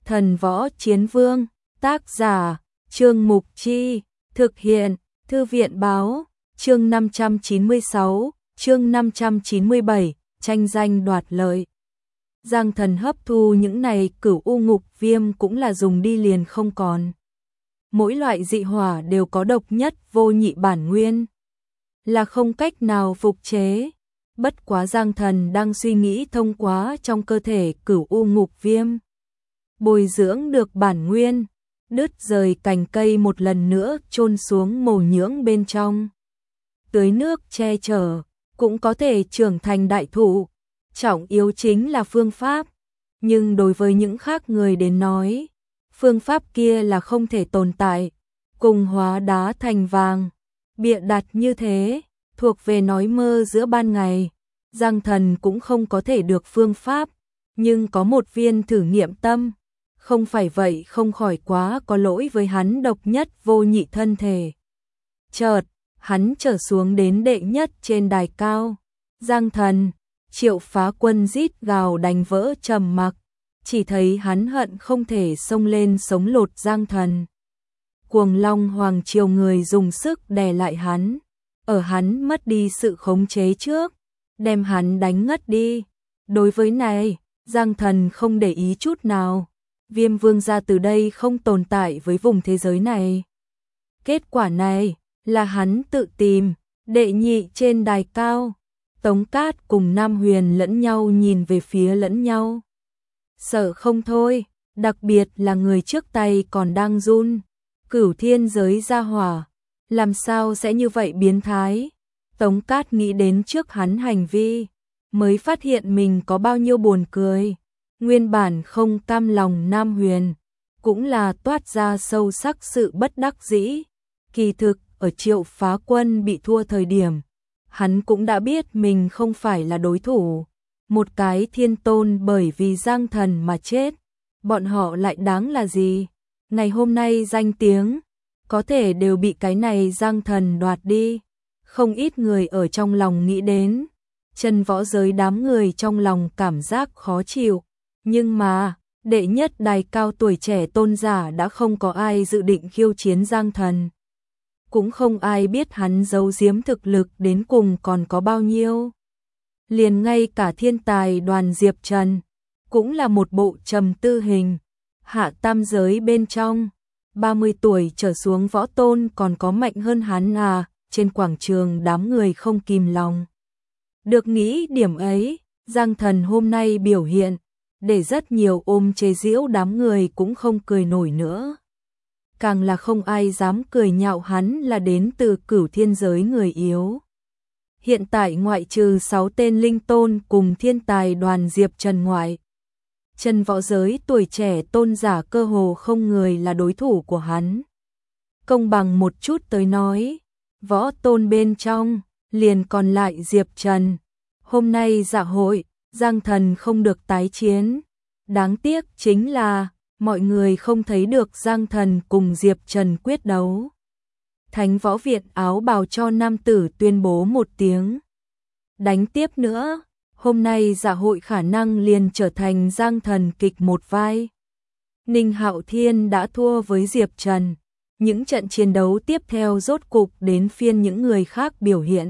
Thần Võ Chiến Vương, tác giả, Trương Mục Chi, thực hiện, Thư viện Báo, chương 596, chương 597, tranh danh đoạt lợi. Giang Thần hấp thu những này cửu u ngục viêm cũng là dùng đi liền không còn. Mỗi loại dị hỏa đều có độc nhất vô nhị bản nguyên, là không cách nào phục chế. Bất quá Giang Thần đang suy nghĩ thông qua trong cơ thể cửu u ngục viêm, bồi dưỡng được bản nguyên, đứt rời cành cây một lần nữa chôn xuống mồ nhưỡng bên trong. Tưới nước che chở, cũng có thể trưởng thành đại thụ. Trọng yếu chính là phương pháp, nhưng đối với những khác người đến nói, phương pháp kia là không thể tồn tại, cùng hóa đá thành vàng, bịa đặt như thế, thuộc về nói mơ giữa ban ngày. Giang Thần cũng không có thể được phương pháp, nhưng có một viên thử nghiệm tâm, không phải vậy không khỏi quá có lỗi với hắn độc nhất vô nhị thân thể. Chợt, hắn trở xuống đến đệ nhất trên đài cao. Giang Thần, Triệu Phá Quân rít gào đánh vỡ trầm mặc, chỉ thấy hắn hận không thể xông lên sống lột Giang Thần. Cuồng Long Hoàng Triều người dùng sức đè lại hắn, ở hắn mất đi sự khống chế trước, đem hắn đánh ngất đi. Đối với này, Giang Thần không để ý chút nào. Viêm Vương gia từ đây không tồn tại với vùng thế giới này. Kết quả này là hắn tự tìm. Đệ nhị trên đài cao, Tống Cát cùng Nam Huyền lẫn nhau nhìn về phía lẫn nhau, sợ không thôi, đặc biệt là người trước tay còn đang run. Cửu thiên giới gia hỏa, làm sao sẽ như vậy biến thái? Tống Cát nghĩ đến trước hắn hành vi, mới phát hiện mình có bao nhiêu buồn cười. Nguyên bản không cam lòng Nam Huyền, cũng là toát ra sâu sắc sự bất đắc dĩ. Kỳ thực, ở Triệu Phá Quân bị thua thời điểm, hắn cũng đã biết mình không phải là đối thủ. Một cái thiên tôn bởi vì Giang Thần mà chết, bọn họ lại đáng là gì? Ngày hôm nay danh tiếng, có thể đều bị cái này Giang Thần đoạt đi. Không ít người ở trong lòng nghĩ đến, chân võ giới đám người trong lòng cảm giác khó chịu. Nhưng mà, đệ nhất đài cao tuổi trẻ tôn giả đã không có ai dự định khiêu chiến Giang Thần. Cũng không ai biết hắn giấu giếm thực lực đến cùng còn có bao nhiêu. Liền ngay cả thiên tài Đoàn Diệp Trần, cũng là một bộ trầm tư hình. Hạ tam giới bên trong, 30 tuổi trở xuống võ tôn còn có mạnh hơn hắn à? Trên quảng trường đám người không kìm lòng được nghĩ điểm ấy. Giang Thần hôm nay biểu hiện, để rất nhiều ôm chế giễu đám người cũng không cười nổi nữa. Càng là không ai dám cười nhạo hắn là đến từ cửu thiên giới người yếu. Hiện tại ngoại trừ 6 tên linh tôn cùng thiên tài Đoàn Diệp Trần ngoại, chân võ giới tuổi trẻ tôn giả cơ hồ không người là đối thủ của hắn. Công bằng một chút tới nói, võ tôn bên trong, liền còn lại Diệp Trần. Hôm nay dạ hội, Giang Thần không được tái chiến. Đáng tiếc chính là, mọi người không thấy được Giang Thần cùng Diệp Trần quyết đấu. Thánh Võ Viện áo bào cho nam tử tuyên bố một tiếng. Đánh tiếp nữa, hôm nay dạ hội khả năng liền trở thành Giang Thần kịch một vai. Ninh Hạo Thiên đã thua với Diệp Trần. Những trận chiến đấu tiếp theo rốt cục đến phiên những người khác biểu hiện.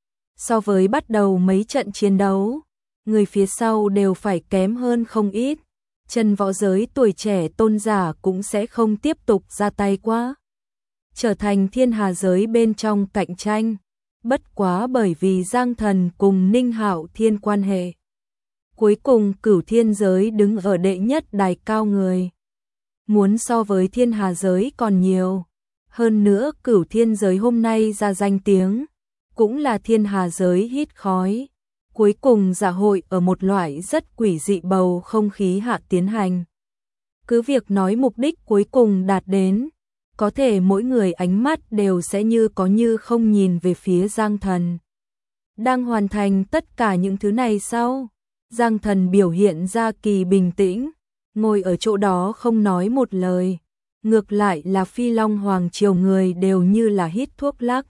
So với bắt đầu mấy trận chiến đấu, người phía sau đều phải kém hơn không ít. Chân võ giới tuổi trẻ tôn giả cũng sẽ không tiếp tục ra tay quá, trở thành thiên hà giới bên trong cạnh tranh. Bất quá bởi vì Giang Thần cùng Ninh Hạo Thiên quan hệ, cuối cùng cửu thiên giới đứng ở đệ nhất đài cao người. Muốn so với thiên hà giới còn nhiều. Hơn nữa cửu thiên giới hôm nay ra danh tiếng, cũng là thiên hà giới hít khói. Cuối cùng dạ hội ở một loại rất quỷ dị bầu không khí hạ tiến hành. Cứ việc nói mục đích cuối cùng đạt đến, có thể mỗi người ánh mắt đều sẽ như có như không nhìn về phía Giang Thần. Đang hoàn thành tất cả những thứ này sau, Giang Thần biểu hiện ra kỳ bình tĩnh, ngồi ở chỗ đó không nói một lời. Ngược lại là Phi Long Hoàng Triều người đều như là hít thuốc lắc.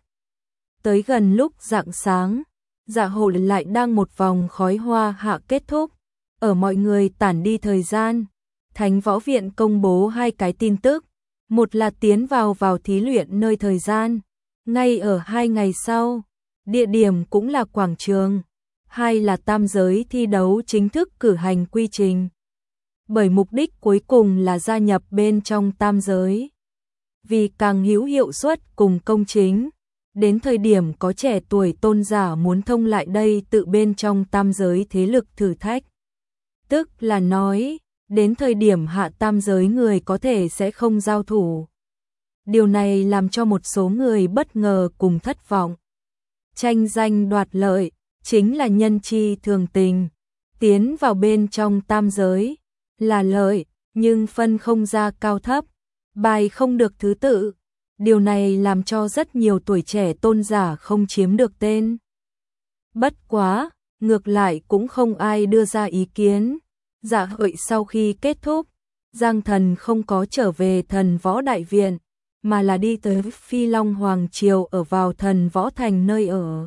Tới gần lúc rạng sáng, dạ hội lại đang một vòng khói hoa hạ kết thúc. Ở mọi người tản đi thời gian, Thánh Võ Viện công bố 2 cái tin tức, một là tiến vào thí luyện nơi thời gian, ngay ở 2 ngày sau, địa điểm cũng là quảng trường, hai là tam giới thi đấu chính thức cử hành quy trình. Bởi mục đích cuối cùng là gia nhập bên trong tam giới. Vì càng hữu hiệu suất cùng công chính, đến thời điểm có trẻ tuổi tôn giả muốn thông lại đây tự bên trong tam giới thế lực thử thách. Tức là nói, đến thời điểm hạ tam giới người có thể sẽ không giao thủ. Điều này làm cho một số người bất ngờ cùng thất vọng. Tranh danh đoạt lợi, chính là nhân chi thường tình. Tiến vào bên trong tam giới, là lợi, nhưng phân không ra cao thấp, bài không được thứ tự. Điều này làm cho rất nhiều tuổi trẻ tôn giả không chiếm được tên. Bất quá, ngược lại cũng không ai đưa ra ý kiến. Dạ hội sau khi kết thúc, Giang Thần không có trở về Thần Võ Đại Viện, mà là đi tới Phi Long Hoàng Triều ở vào Thần Võ Thành nơi ở.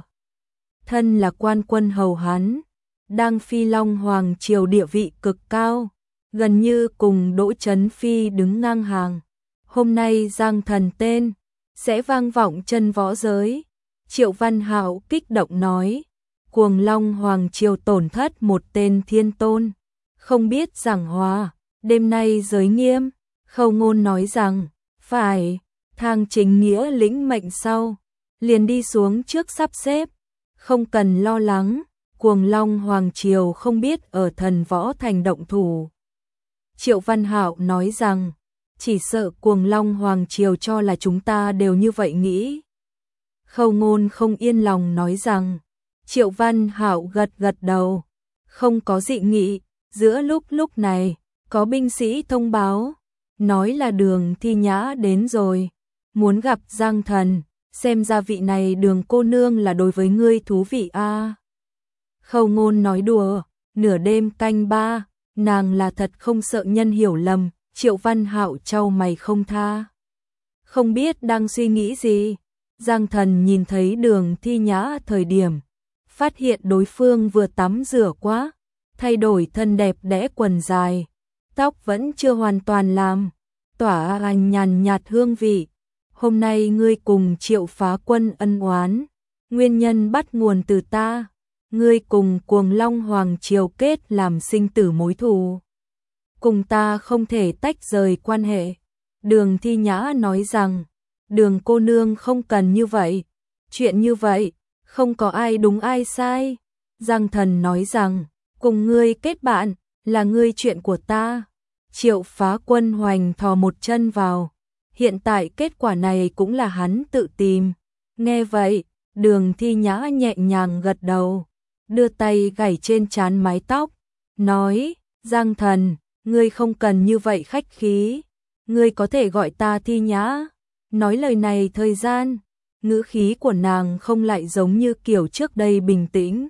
Thân là quan quân hầu hắn, đang Phi Long Hoàng Triều địa vị cực cao, gần như cùng Đỗ Chấn Phi đứng ngang hàng. Hôm nay Giang Thần tên sẽ vang vọng chân võ giới. Triệu Văn Hạo kích động nói, Cuồng Long Hoàng Triều tổn thất một tên thiên tôn, không biết giảng hòa, đêm nay giới nghiêm. Khâu Ngôn nói rằng, phải, Thang Chính Nghĩa lĩnh mệnh sau, liền đi xuống trước sắp xếp, không cần lo lắng, Cuồng Long Hoàng Triều không biết ở Thần Võ Thành động thủ. Triệu Văn Hạo nói rằng, chỉ sợ Cuồng Long Hoàng Triều cho là chúng ta đều như vậy nghĩ. Khâu Ngôn không yên lòng nói rằng, Triệu Văn Hạo gật gật đầu, không có dị nghị. Giữa lúc này, có binh sĩ thông báo, nói là Đường Thi Nhã đến rồi, muốn gặp Giang Thần, xem ra vị này Đường cô nương là đối với ngươi thú vị a. Khâu Ngôn nói đùa, nửa đêm canh 3, nàng là thật không sợ nhân hiểu lầm. Triệu Văn Hạo chau mày không tha, không biết đang suy nghĩ gì. Giang Thần nhìn thấy Đường Thi Nhã thời điểm, phát hiện đối phương vừa tắm rửa quá, thay đổi thân đẹp đẽ quần dài, tóc vẫn chưa hoàn toàn làm, tỏa ra nhàn nhạt hương vị. Hôm nay ngươi cùng Triệu Phá Quân ân oán, nguyên nhân bắt nguồn từ ta, ngươi cùng Cuồng Long Hoàng Triều kết làm sinh tử mối thù, cùng ta không thể tách rời quan hệ. Đường Thi Nhã nói rằng, Đường cô nương không cần như vậy, chuyện như vậy, không có ai đúng ai sai. Giang Thần nói rằng, cùng ngươi kết bạn, là ngươi chuyện của ta. Triệu Phá Quân hoành thò một chân vào, hiện tại kết quả này cũng là hắn tự tìm. Nghe vậy, Đường Thi Nhã nhẹ nhàng gật đầu, đưa tay gảy trên trán mái tóc, nói, Giang Thần, ngươi không cần như vậy khách khí, ngươi có thể gọi ta Thi Nhã. Nói lời này thời gian, ngữ khí của nàng không lại giống như kiểu trước đây bình tĩnh,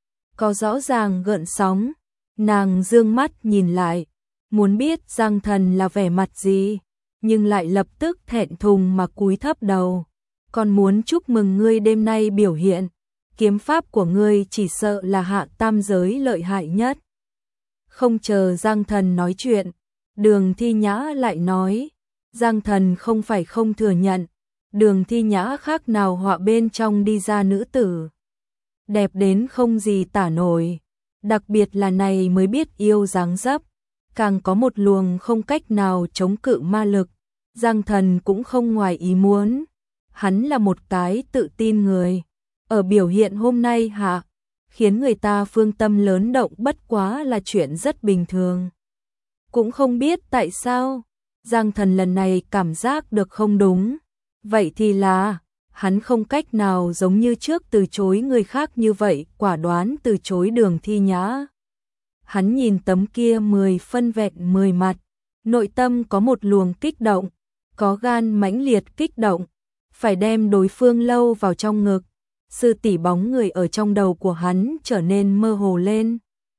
có rõ ràng gợn sóng. Nàng dương mắt nhìn lại, muốn biết Giang Thần là vẻ mặt gì, nhưng lại lập tức thẹn thùng mà cúi thấp đầu. Còn muốn chúc mừng ngươi đêm nay biểu hiện, kiếm pháp của ngươi chỉ sợ là hạ tam giới lợi hại nhất. Không chờ Giang Thần nói chuyện, Đường Thi Nhã lại nói, Giang Thần không phải không thừa nhận, Đường Thi Nhã khác nào họa bên trong đi ra nữ tử, đẹp đến không gì tả nổi, đặc biệt là này mới biết yêu dáng dấp, càng có một luồng không cách nào chống cự ma lực. Giang Thần cũng không ngoài ý muốn, hắn là một cái tự tin người, ở biểu hiện hôm nay hạ, khiến người ta phương tâm lớn động bất quá là chuyện rất bình thường. Cũng không biết tại sao, Giang Thần lần này cảm giác được không đúng, vậy thì là, hắn không cách nào giống như trước từ chối người khác như vậy, quả đoán từ chối Đường Thi Nhã. Hắn nhìn tấm kia 10 phân vẹn 10 mặt, nội tâm có một luồng kích động, có gan mãnh liệt kích động, phải đem đối phương lâu vào trong ngực. Sư tỷ bóng người ở trong đầu của hắn trở nên mơ hồ lên.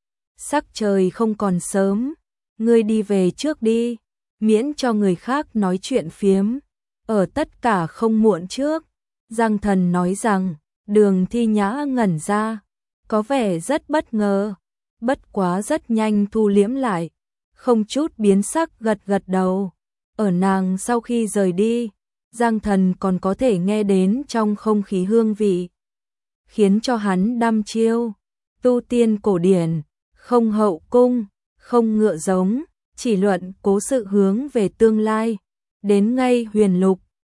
Sắc trời không còn sớm, ngươi đi về trước đi, miễn cho người khác nói chuyện phiếm, ở tất cả không muộn trước. Giang Thần nói rằng, Đường Thi Nhã ngẩn ra, có vẻ rất bất ngờ, bất quá rất nhanh thu liễm lại, không chút biến sắc gật gật đầu. Ở nàng sau khi rời đi, Giang Thần còn có thể nghe đến trong không khí hương vị, khiến cho hắn đăm chiêu. Tu tiên cổ điển, không hậu cung, không ngựa giống, chỉ luận cố sự hướng về tương lai. Đến ngay huyền lục,